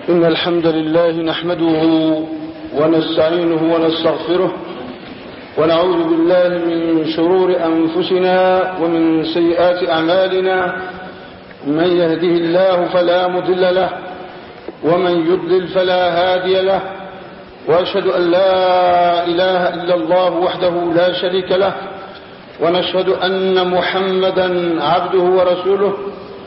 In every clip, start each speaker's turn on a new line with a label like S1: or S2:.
S1: إن الحمد لله نحمده ونستعينه ونستغفره ونعوذ بالله من شرور أنفسنا ومن سيئات أعمالنا. من يهده الله فلا مضل له ومن يضلل فلا هادي له، وأشهد أن لا إله إلا الله وحده لا شريك له، ونشهد أن محمدا عبده ورسوله.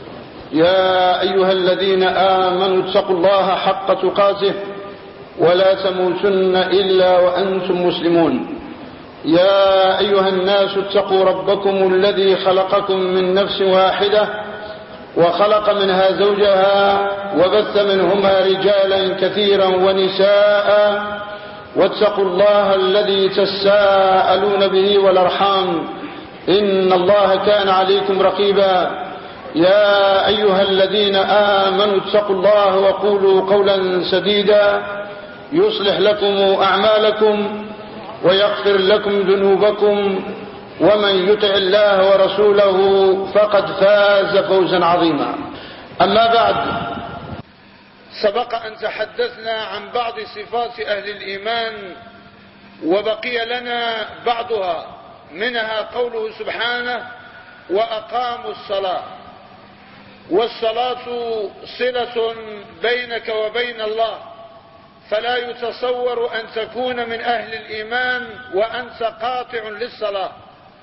S1: يا أيها الذين آمنوا اتقوا الله حق تقاته ولا تموتن إلا وأنتم مسلمون. يا أيها الناس اتقوا ربكم الذي خلقكم من نفس واحدة وخلق منها زوجها وبث منهما رجالا كثيرا ونساء، واتقوا الله الذي تساءلون به والأرحام إن الله كان عليكم رقيبا. يا أيها الذين آمنوا اتقوا الله وقولوا قولا سديدا يصلح لكم أعمالكم ويغفر لكم ذنوبكم، ومن يطع الله ورسوله فقد فاز فوزا عظيما. أما بعد، سبق أن تحدثنا عن بعض صفات أهل الإيمان وبقي لنا بعضها، منها قوله سبحانه: وأقاموا الصلاة. والصلاة صلة بينك وبين الله، فلا يتصور أن تكون من أهل الإيمان وأنت قاطع للصلاة.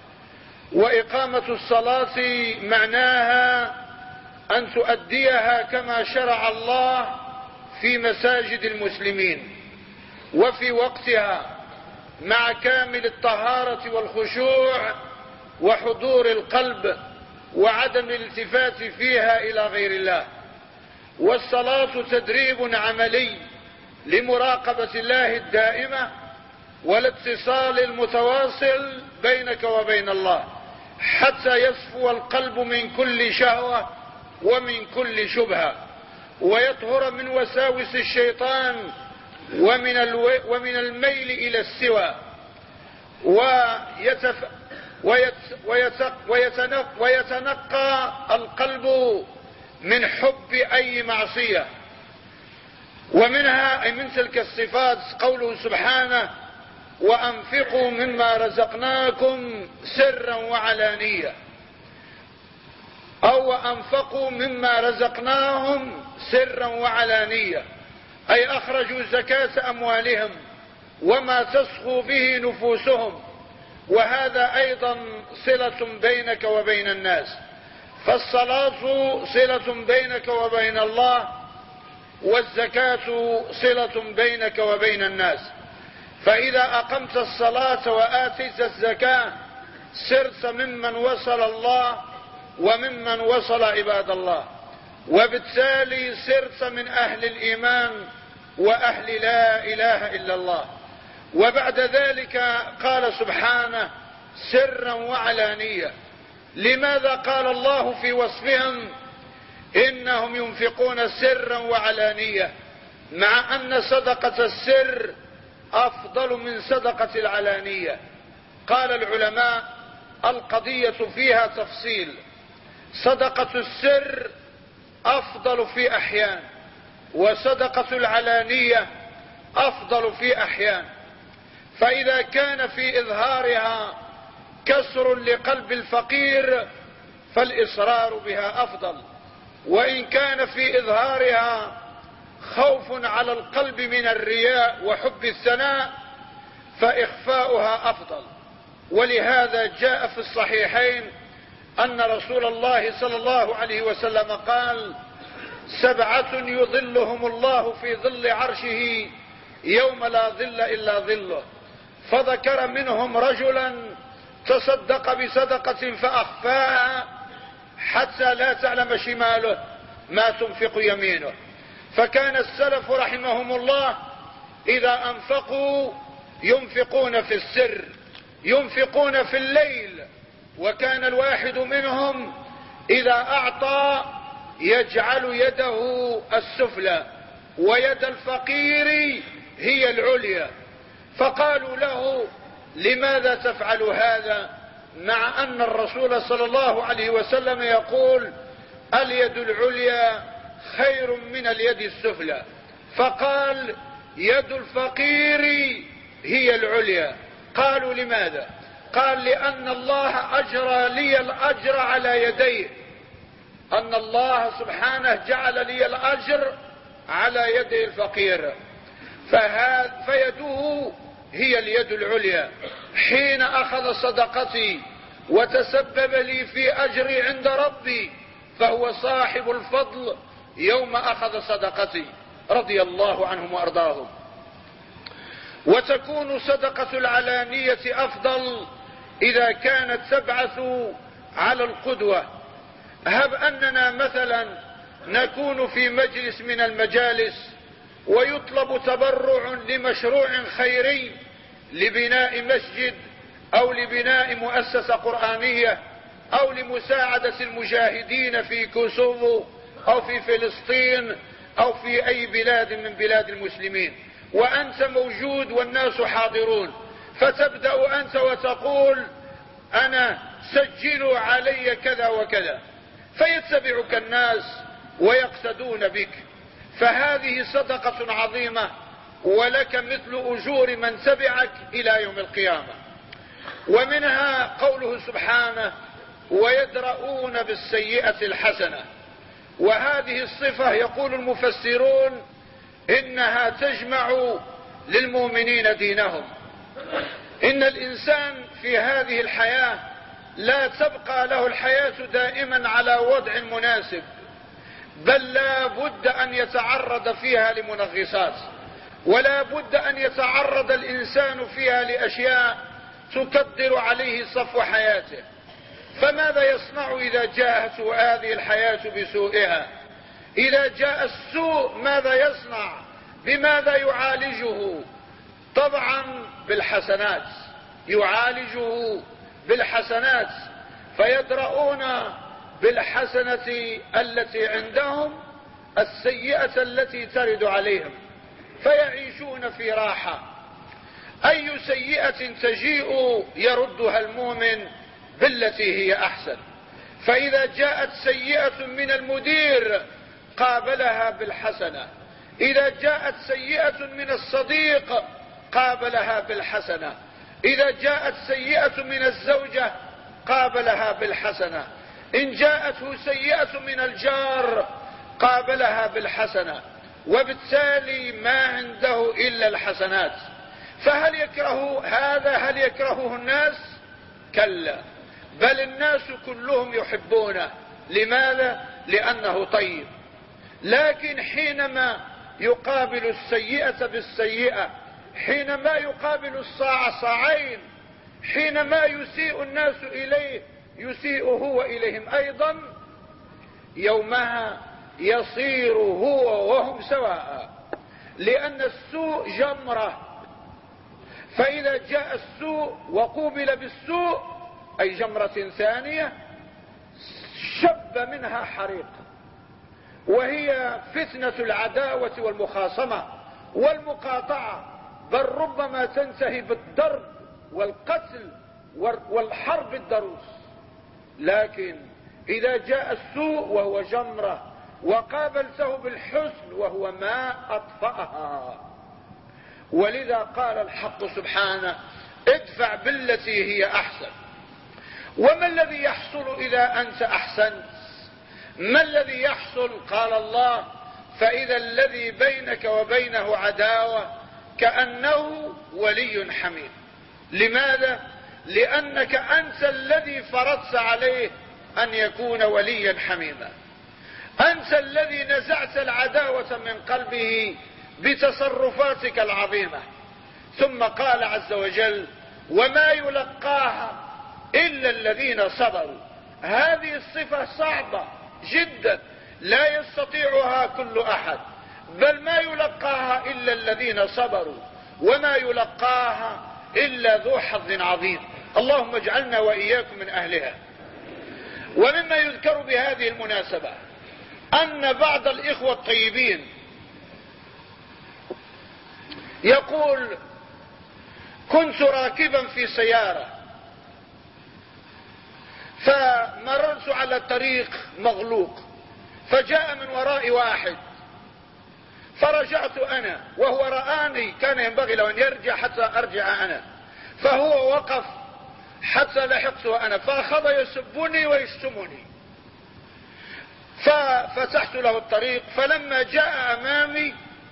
S1: وإقامة الصلاة معناها أن تؤديها كما شرع الله في مساجد المسلمين وفي وقتها، مع كامل الطهارة والخشوع وحضور القلب وعدم الالتفات فيها إلى غير الله. والصلاة تدريب عملي لمراقبة الله الدائمة والاتصال المتواصل بينك وبين الله، حتى يصفو القلب من كل شهوة ومن كل شبهة، ويطهر من وساوس الشيطان ومن الميل إلى السوى، ويتنقى القلب من حب أي معصية. ومنها أي من تلك الصفات قوله سبحانه: وأنفقوا مما رزقناكم سرا وعلانية، أو وأنفقوا مما رزقناهم سرا وعلانية، أي أخرجوا زكاة أموالهم وما تسخو به نفوسهم. وهذا أيضا صلة بينك وبين الناس. فالصلاة صلة بينك وبين الله، والزكاة صلة بينك وبين الناس. فإذا أقمت الصلاة وآتيت الزكاة صرت ممن وصل الله وممن وصل عباد الله، وبالتالي صرت من أهل الإيمان وأهل لا إله إلا الله. وبعد ذلك قال سبحانه: سرا وعلانية. لماذا قال الله في وصفهم إنهم ينفقون سرا وعلانية، مع أن صدقة السر أفضل من صدقة العلانية؟ قال العلماء: القضية فيها تفصيل. صدقة السر أفضل في أحيان، وصدقة العلانية أفضل في أحيان. فإذا كان في إظهارها كسر لقلب الفقير فالإصرار بها أفضل، وإن كان في إظهارها خوف على القلب من الرياء وحب الثناء فإخفاؤها أفضل. ولهذا جاء في الصحيحين أن رسول الله صلى الله عليه وسلم قال: 7 يظلهم الله في ظل عرشه يوم لا ظل إلا ظله. فذكر منهم رجلا تصدق بصدقة فأخفاها حتى لا تعلم شماله ما تنفق يمينه. فكان السلف رحمهم الله إذا أنفقوا ينفقون في السر، ينفقون في الليل. وكان الواحد منهم إذا أعطى يجعل يده السفلى ويد الفقير هي العليا. فقالوا له: لماذا تفعل هذا؟ مع أن الرسول صلى الله عليه وسلم يقول: اليد العليا خير من اليد السفلى. فقال يد الفقير هي العليا. قالوا لماذا؟ قال لأن الله أجرى لي الأجر على يديه، أن الله سبحانه جعل لي الأجر على يد الفقير، فيده هي اليد العليا. حين أخذ صدقتي وتسبب لي في أجري عند ربي فهو صاحب الفضل يوم أخذ صدقتي، رضي الله عنهم وأرضاهم. وتكون صدقة العلانية أفضل إذا كانت تبعث على القدوة. هب أننا مثلا نكون في مجلس من المجالس ويطلب تبرع لمشروع خيري لبناء مسجد أو لبناء مؤسسة قرآنية أو لمساعدة المجاهدين في كوسوفو أو في فلسطين أو في أي بلاد من بلاد المسلمين، وأنت موجود والناس حاضرون، فتبدأ أنت وتقول أنا سجلوا علي كذا وكذا، فيتبعك الناس ويقتدون بك، فهذه صدقة عظيمة ولك مثل أجور من تبعك إلى يوم القيامة. ومنها قوله سبحانه ويدرؤون بالسيئة الحسنة، وهذه الصفة يقول المفسرون إنها تجمع للمؤمنين دينهم. إن الإنسان في هذه الحياة لا تبقى له الحياة دائما على وضع مناسب، بل لا بد أن يتعرض فيها لمنغصات، ولا بد أن يتعرض الإنسان فيها لأشياء تكدر عليه صفو حياته. فماذا يصنع إذا جاءته هذه الحياة بسوءها؟ إذا جاء السوء ماذا يصنع؟ بماذا يعالجه؟ طبعا بالحسنات، يعالجه بالحسنات، فيدرؤون بالحسنة التي عندهم السيئة التي ترد عليهم، فيعيشون في راحة. أي سيئة تجيء يردها المؤمن بالتي هي أحسن. فإذا جاءت سيئة من المدير قابلها بالحسنة، إذا جاءت سيئة من الصديق قابلها بالحسنة، إذا جاءت سيئة من الزوجة قابلها بالحسنة، إن جاءته سيئة من الجار قابلها بالحسنة، وبالتالي ما عنده إلا الحسنات. فهل يكره هذا؟ هل يكرهه الناس؟ كلا، بل الناس كلهم يحبونه. لماذا؟ لأنه طيب. لكن حينما يقابل السيئة بالسيئة، حينما يقابل الصاع صاعين، حينما يسيء الناس إليه يسيء هو إليهم أيضا، يومها يصير هو وهم سواء، لأن السوء جمرة. فإذا جاء السوء وقوبل بالسوء أي جمرة ثانية شب منها حريق، وهي فتنة العداوة والمخاصمة والمقاطعة، بل ربما تنتهي بالضرب والقتل والحرب الضروس. لكن إذا جاء السوء وهو جمرة وقابلته بالحسن وهو ما أطفأها، ولذا قال الحق سبحانه ادفع بالتي هي أحسن. وما الذي يحصل إذا أنت أحسنت؟ ما الذي يحصل؟ قال الله فإذا الذي بينك وبينه عداوة كأنه ولي حميم. لماذا؟ لأنك أنت الذي فرضت عليه أن يكون وليا حميما، أنت الذي نزعت العداوة من قلبه بتصرفاتك العظيمة. ثم قال عز وجل وما يلقاها إلا الذين صبروا. هذه الصفة صعبة جدا لا يستطيعها كل أحد، بل ما يلقاها إلا الذين صبروا، وما يلقاها إلا ذو حظ عظيم. اللهم اجعلنا وإياكم من أهلها. ومما يذكر بهذه المناسبة أن بعض الإخوة الطيبين يقول كنت راكبا في سيارة فمررت على طريق مغلوق، فجاء من ورائي واحد فرجعت أنا وهو رآني، كان ينبغي له أن يرجع حتى أرجع أنا، فهو وقف حتى لحقته أنا، فأخذ يسبني ويشتمني، ففتحت له الطريق. فلما جاء أمامي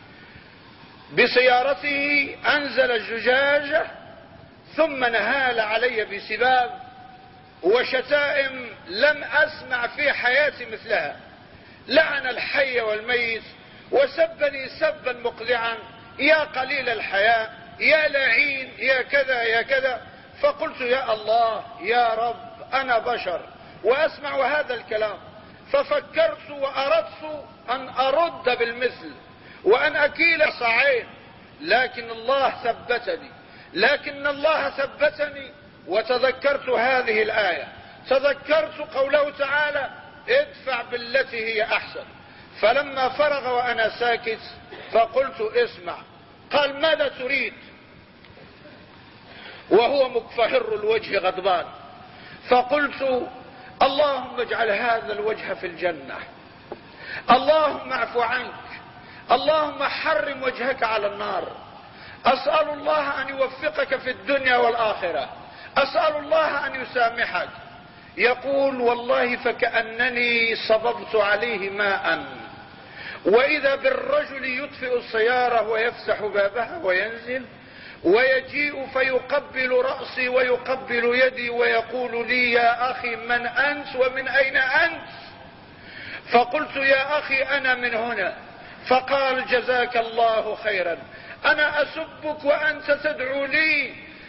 S1: بسيارته أنزل الزجاجة ثم نهال علي بسباب وشتائم لم أسمع في حياتي مثلها، لعن الحي والميت وسبني سبا مقذعا، يا قليل الحياء، يا لعين، يا كذا يا كذا. فقلت يا الله يا رب أنا بشر وأسمع هذا الكلام، ففكرت وأردت أن أرد بالمثل وأن أكيل صاعين، لكن الله ثبتني وتذكرت هذه الآية، تذكرت قوله تعالى ادفع بالتي هي أحسن. فلما فرغ وأنا ساكت فقلت اسمع. قال ماذا تريد؟ وهو مكفهر الوجه غضبان. فقلت اللهم اجعل هذا الوجه في الجنة، اللهم اعف عنك، اللهم حرم وجهك على النار، أسأل الله أن يوفقك في الدنيا والآخرة، أسأل الله أن يسامحك. يقول والله فكأنني صببت عليه ماء، وإذا بالرجل يطفئ السيارة ويفسح بابها وينزل ويجيء فيقبل رأسي ويقبل يدي ويقول لي يا أخي من أنت ومن أين أنت؟ فقلت يا أخي أنا من هنا. فقال جزاك الله خيرا، أنا أسبك وأنت تدعو لي،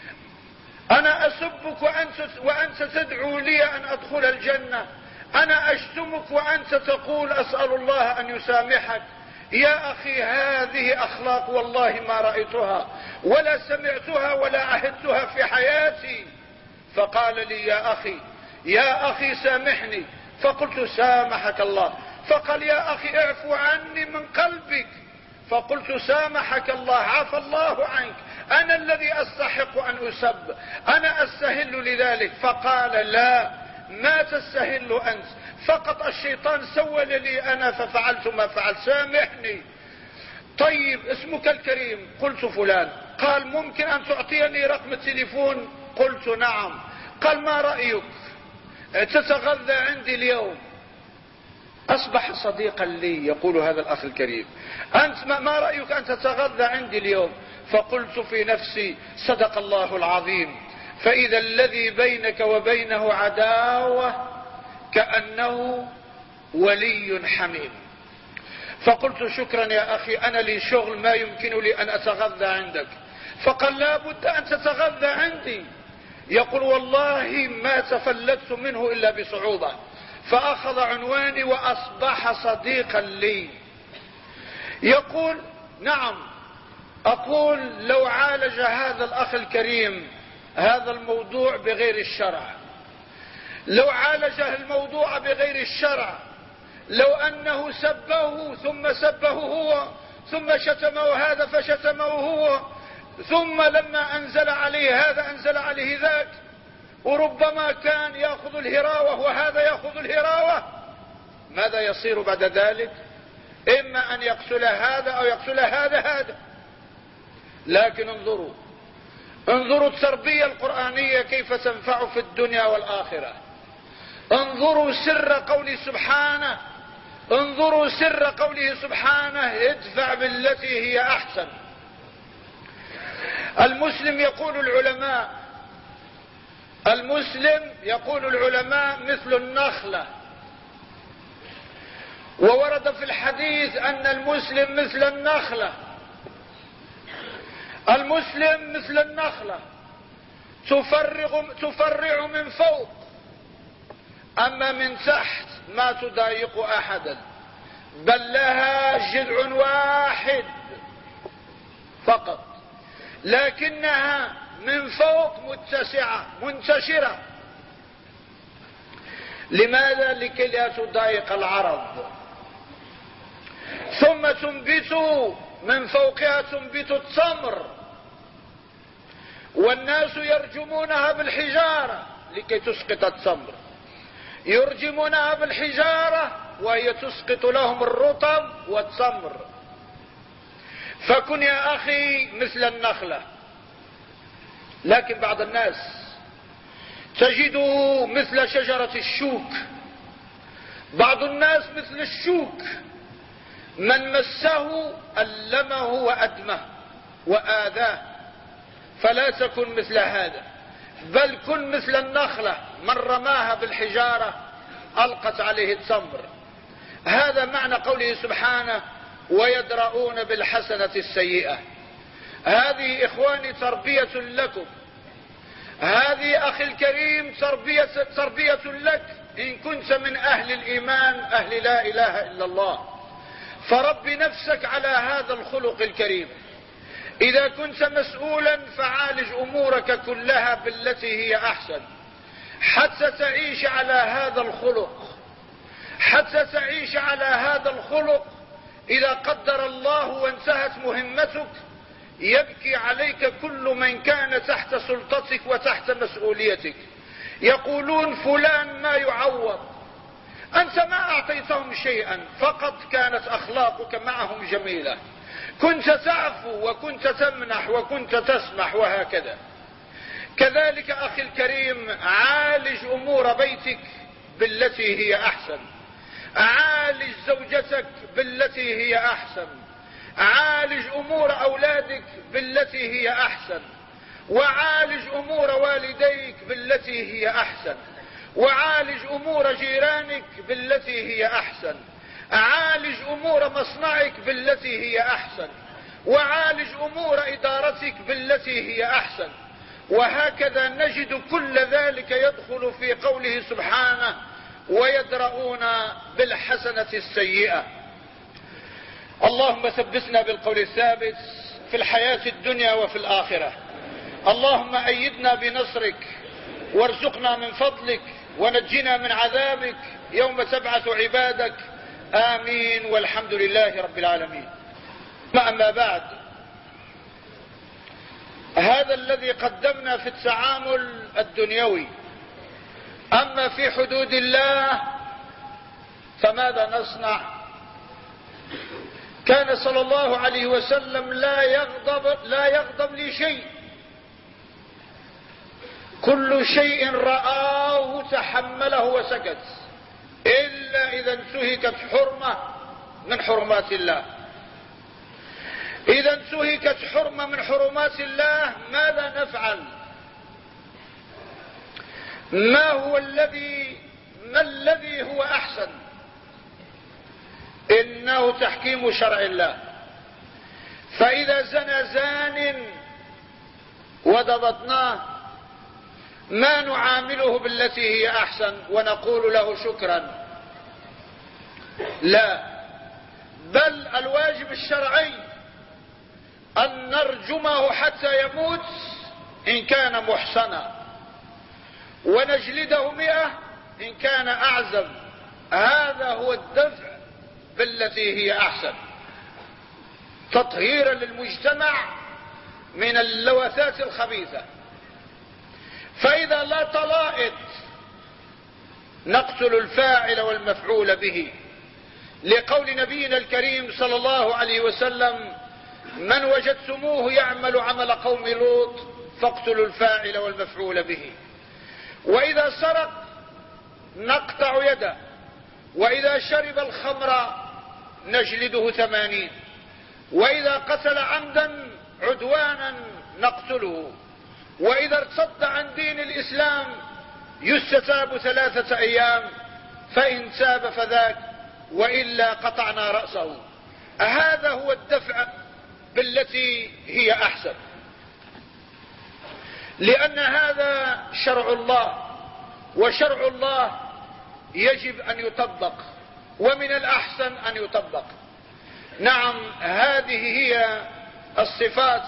S1: أنا أسبك وأنت تدعو لي أن أدخل الجنة، أنا أشتمك وأنت تقول أسأل الله أن يسامحك. يا أخي هذه أخلاق والله ما رأيتها ولا سمعتها ولا عهدتها في حياتي. فقال لي يا أخي سامحني. فقلت سامحك الله. فقال يا أخي اعفو عني من قلبك. فقلت سامحك الله، عفى الله عنك، أنا الذي أستحق أن أسب، أنا أستهل لذلك. فقال لا، ما تستهل أنت، فقط الشيطان سول لي أنا ففعلت ما فعلت، سامحني. طيب اسمك الكريم؟ قلت فلان. قال ممكن أن تعطيني رقم التليفون؟ قلت نعم. قال ما رأيك تتغذى عندي اليوم؟ أصبح صديقا لي. يقول هذا الأخ الكريم أنت ما رأيك أن تتغذى عندي اليوم؟ فقلت في نفسي صدق الله العظيم، فإذا الذي بينك وبينه عداوة كأنه ولي حميم. فقلت شكرا يا أخي، أنا لي شغل ما يمكن لي أن أتغذى عندك. فقال لا بد أن تتغذى عندي. يقول والله ما تفلتت منه إلا بصعوبة. فأخذ عنواني وأصبح صديقا لي. يقول نعم. أقول لو عالج هذا الأخ الكريم هذا الموضوع بغير الشرع، لو عالج الموضوع بغير الشرع، لو أنه سبه ثم سبه هو، ثم شتمه هذا فشتمه هو، ثم لما أنزل عليه هذا أنزل عليه ذاك، وربما كان يأخذ الهراوة وهذا يأخذ الهراوة، ماذا يصير بعد ذلك؟ إما أن يقتل هذا أو يقتل هذا. لكن انظروا التربية القرآنية كيف تنفع في الدنيا والآخرة. انظروا سر قوله سبحانه، انظروا سر قوله سبحانه ادفع بالتي هي أحسن. المسلم يقول العلماء مثل النخلة، وورد في الحديث أن المسلم مثل النخلة. المسلم مثل النخلة تفرع من فوق، أما من تحت ما تضايق أحدا، بل لها جذع واحد فقط، لكنها من فوق متسعة منتشرة. لماذا؟ لكي لا تضايق العرض. ثم تنبت من فوقها تنبت التمر، والناس يرجمونها بالحجارة لكي تسقط التمر، يرجمونها بالحجارة وهي تسقط لهم الرطب والتمر. فكن يا أخي مثل النخلة. لكن بعض الناس تجده مثل شجرة الشوك، بعض الناس مثل الشوك، من مسه ألمه وأدمه وآذاه. فلا تكن مثل هذا، بل كن مثل النخلة من رماها بالحجارة ألقت عليه التمر. هذا معنى قوله سبحانه ويدرؤون بالحسنة السيئة. هذه إخواني تربية لكم، هذه أخي الكريم تربية لك إن كنت من أهل الإيمان، أهل لا إله إلا الله. فرب نفسك على هذا الخلق الكريم. إذا كنت مسؤولا فعالج أمورك كلها بالتي هي أحسن، حتى تعيش على هذا الخلق، حتى تعيش على هذا الخلق. إذا قدر الله وانتهت مهمتك يبكي عليك كل من كان تحت سلطتك وتحت مسؤوليتك، يقولون فلان ما يعوض. أنت ما أعطيتهم شيئا، فقط كانت أخلاقك معهم جميلة، كنت تعفو وكنت تمنح وكنت تسمح وهكذا. كذلك أخي الكريم عالج أمور بيتك بالتي هي أحسن، عالج زوجتك بالتي هي أحسن، عالج أمور أولادك بالتي هي أحسن، وعالج أمور والديك بالتي هي أحسن، وعالج أمور جيرانك بالتي هي أحسن، عالج أمور مصنعك بالتي هي أحسن، وعالج أمور إدارتك بالتي هي أحسن. وهكذا نجد كل ذلك يدخل في قوله سبحانه ويدرؤون بالحسنة السيئة. اللهم ثبتنا بالقول الثابت في الحياة الدنيا وفي الآخرة. اللهم أيدنا بنصرك وارزقنا من فضلك ونجنا من عذابك يوم تبعث عبادك. آمين والحمد لله رب العالمين. أما بعد، هذا الذي قدمنا في التعامل الدنيوي. أما في حدود الله فماذا نصنع؟ كان صلى الله عليه وسلم لا يغضب لشيء، كل شيء رآه تحمله وسكت، إلا إذا انتهكت حرمة من حرمات الله. إذا انتهكت حرمة من حرمات الله ماذا نفعل؟ ما الذي هو أحسن؟ إنه تحكيم شرع الله. فإذا زنى زان وضبطناه ما نعامله بالتي هي أحسن ونقول له شكرا، لا، بل الواجب الشرعي أن نرجمه حتى يموت إن كان محصنا، ونجلده 100 إن كان أعزب. هذا هو الدفع بالتي هي أحسن، تطهيرا للمجتمع من اللوثات الخبيثة. فإذا لا طلائت نقتل الفاعل والمفعول به، لقول نبينا الكريم صلى الله عليه وسلم من وجدتموه يعمل عمل قوم لوط فاقتلوا الفاعل والمفعول به. وإذا سرق نقطع يده، وإذا شرب الخمر نجلده 80، وإذا قتل عمدا عدوانا نقتله، وإذا ارتد عن دين الإسلام يستتاب 3 أيام، فإن تاب فذاك وإلا قطعنا رأسه. هذا هو الدفع بالتي هي أحسن، لأن هذا شرع الله، وشرع الله يجب أن يطبق، ومن الأحسن أن يطبق. نعم، هذه هي الصفات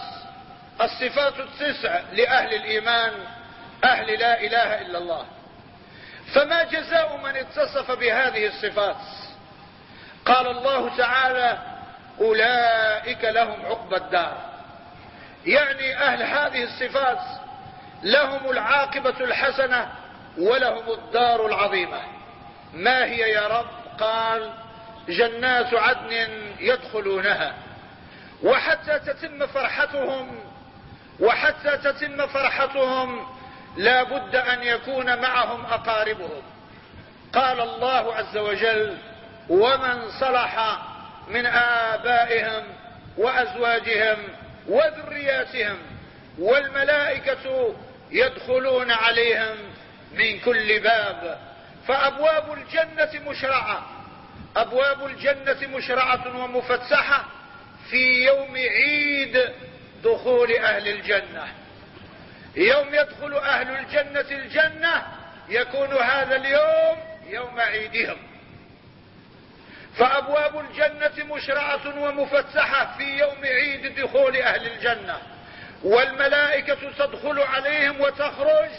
S1: 9 لأهل الإيمان، أهل لا إله إلا الله. فما جزاء من اتصف بهذه الصفات؟ قال الله تعالى أولئك لهم عقبى الدار، يعني أهل هذه الصفات لهم العاقبة الحسنة ولهم الدار العظيمة. ما هي يا رب؟ قال جنات عدن يدخلونها وحتى تتم فرحتهم لا بد أن يكون معهم أقاربهم. قال الله عز وجل: ومن صلح من آبائهم وأزواجهم وذرياتهم والملائكة يدخلون عليهم من كل باب. فأبواب الجنة مشرعة ومفتحة في يوم عيد دخول أهل الجنة. يوم يدخل أهل الجنة يكون هذا اليوم يوم عيدهم. فأبواب الجنة مشرعة ومفتحة في يوم عيد دخول أهل الجنة، والملائكة تدخل عليهم وتخرج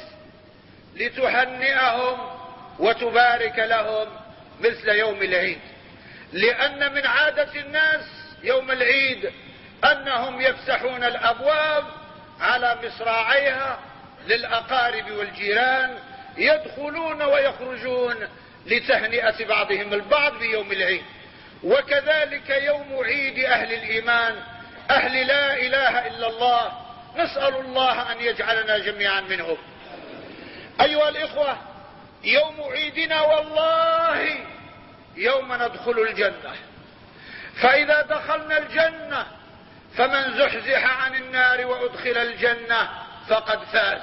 S1: لتهنئهم وتبارك لهم مثل يوم العيد. لأن من عادة الناس يوم العيد أنهم يفتحون الأبواب على مصراعيها للأقارب والجيران، يدخلون ويخرجون لتهنئة بعضهم البعض بيوم العيد. وكذلك يوم عيد أهل الإيمان، أهل لا إله إلا الله، نسأل الله أن يجعلنا جميعا منهم. أيها الإخوة، يوم عيدنا والله يوم ندخل الجنة. فإذا دخلنا الجنة فمن زحزح عن النار وأدخل الجنة فقد فاز.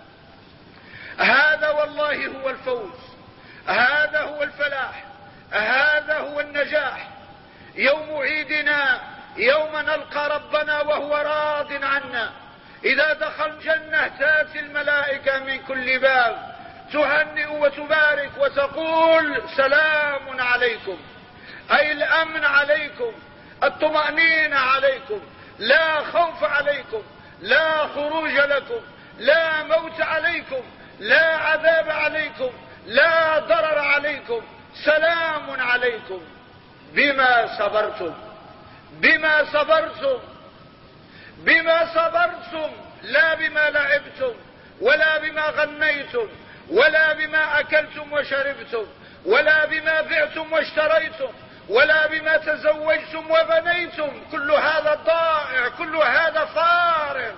S1: هذا والله هو الفوز، هذا هو الفلاح، هذا هو النجاح. يوم عيدنا يوم نلقى ربنا وهو راض عنا. إذا دخل الجنة تأتي الملائكة من كل باب تهنئ وتبارك وتقول: سلام عليكم، أي الأمن عليكم، الطمأنينة عليكم، لا خوف عليكم، لا خروج لكم، لا موت عليكم، لا عذاب عليكم، لا ضرر عليكم، سلام عليكم بما صبرتم. بما صبرتم، لا بما لعبتم، ولا بما غنيتم، ولا بما أكلتم وشربتم، ولا بما بعتم واشتريتم، ولا بما تزوجتم وبنيتم. كل هذا ضائع، كل هذا فارغ.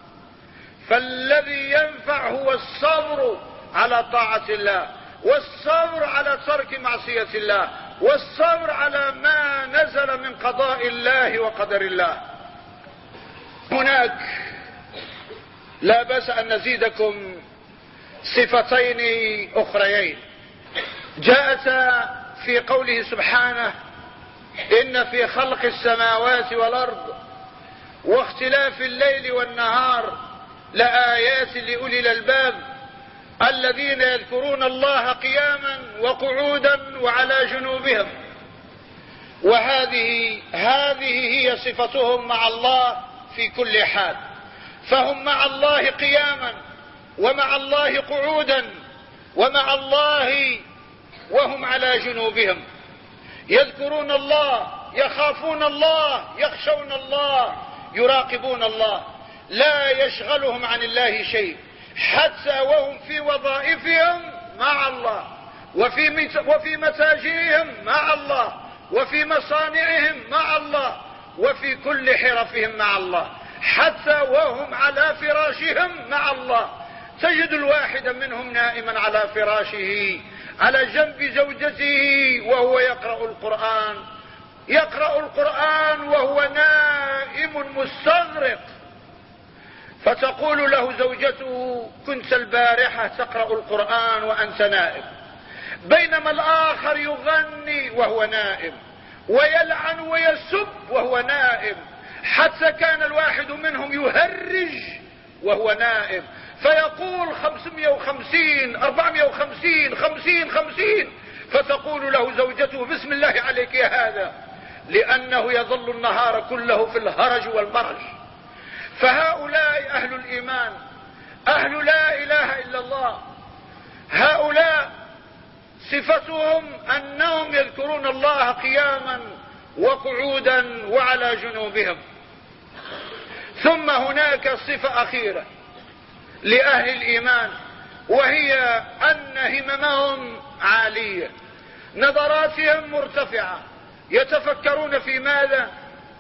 S1: فالذي ينفع هو الصبر على طاعة الله، والصبر على ترك معصية الله، والصبر على ما نزل من قضاء الله وقدر الله. هناك لا بأس أن نزيدكم صفتين أخريين جاءتا في قوله سبحانه: إن في خلق السماوات والأرض واختلاف الليل والنهار لآيات لأولي الألباب الذين يذكرون الله قياما وقعودا وعلى جنوبهم. وهذه هي صفتهم مع الله في كل حال. فهم مع الله قياما، ومع الله قعودا، ومع الله وهم على جنوبهم، يذكرون الله، يخافون الله، يخشون الله، يراقبون الله، لا يشغلهم عن الله شيء، حتى وهم في وظائفهم مع الله، وفي متاجرهم مع الله، وفي مصانعهم مع الله، وفي كل حرفهم مع الله، حتى وهم على فراشهم مع الله. تجد الواحد منهم نائما على فراشه على جنب زوجته وهو يقرأ القرآن وهو نائم مستغرق، فتقول له زوجته: كنت البارحة تقرأ القرآن وأنت نائم. بينما الآخر يغني وهو نائم، ويلعن ويسب وهو نائم، حتى كان الواحد منهم يهرج وهو نائم، فيقول 550 450 50 فتقول له زوجته: بسم الله عليك يا هذا، لأنه يظل النهار كله في الهرج والمرج. فهؤلاء أهل الإيمان، أهل لا إله إلا الله، هؤلاء صفتهم أنهم يذكرون الله قياما وقعودا وعلى جنوبهم. ثم هناك صفة أخيرة لأهل الإيمان، وهي أن هممهم عالية، نظراتهم مرتفعة. يتفكرون في ماذا؟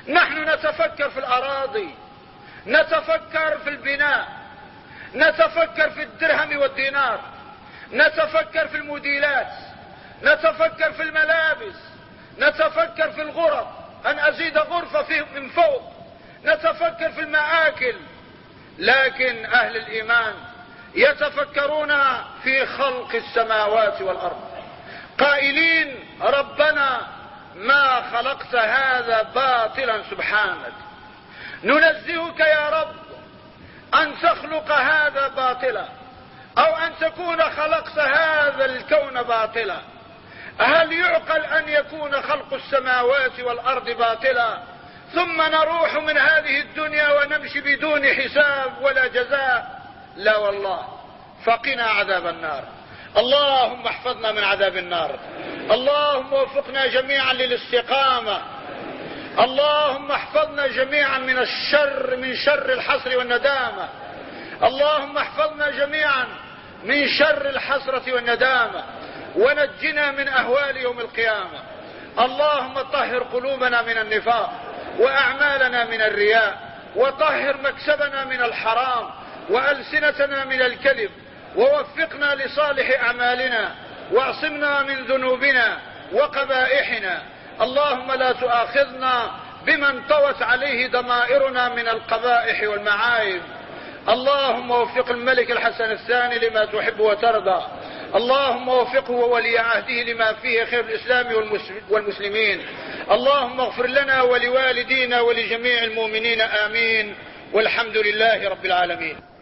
S1: نحن نتفكر في الأراضي، نتفكر في البناء، نتفكر في الدرهم والدينار، نتفكر في الموديلات، نتفكر في الملابس، نتفكر في الغرف أن أزيد غرفة فيه من فوق، نتفكر في المآكل. لكن أهل الإيمان يتفكرون في خلق السماوات والأرض قائلين ربنا ما خلقت هذا باطلا سبحانك، ننزهك يا رب أن تخلق هذا باطلا أو أن تكون خلقت هذا الكون باطلا. هل يعقل أن يكون خلق السماوات والأرض باطلا ثم نروح من هذه الدنيا ونمشي بدون حساب ولا جزاء؟ لا والله. فقنا عذاب النار. اللهم احفظنا من عذاب النار. اللهم وفقنا جميعا للاستقامة. اللهم احفظنا جميعا من الشر، من شر الحسر والندامة. اللهم احفظنا جميعا من شر الحسرة والندامة، ونجنا من أهوال يوم القيامة. اللهم طهر قلوبنا من النفاق وأعمالنا من الرياء، وطهر مكسبنا من الحرام وألسنتنا من الكذب، ووفقنا لصالح أعمالنا، واعصمنا من ذنوبنا وقبائحنا. اللهم لا تؤاخذنا بمن طوت عليه ضمائرنا من القبائح والمعايب. اللهم وفق الملك الحسن الثاني لما تحب وترضى. اللهم وفقه وولي عهده لما فيه خير الإسلام والمسلمين. اللهم اغفر لنا ولوالدينا ولجميع المؤمنين آمين، والحمد لله رب العالمين.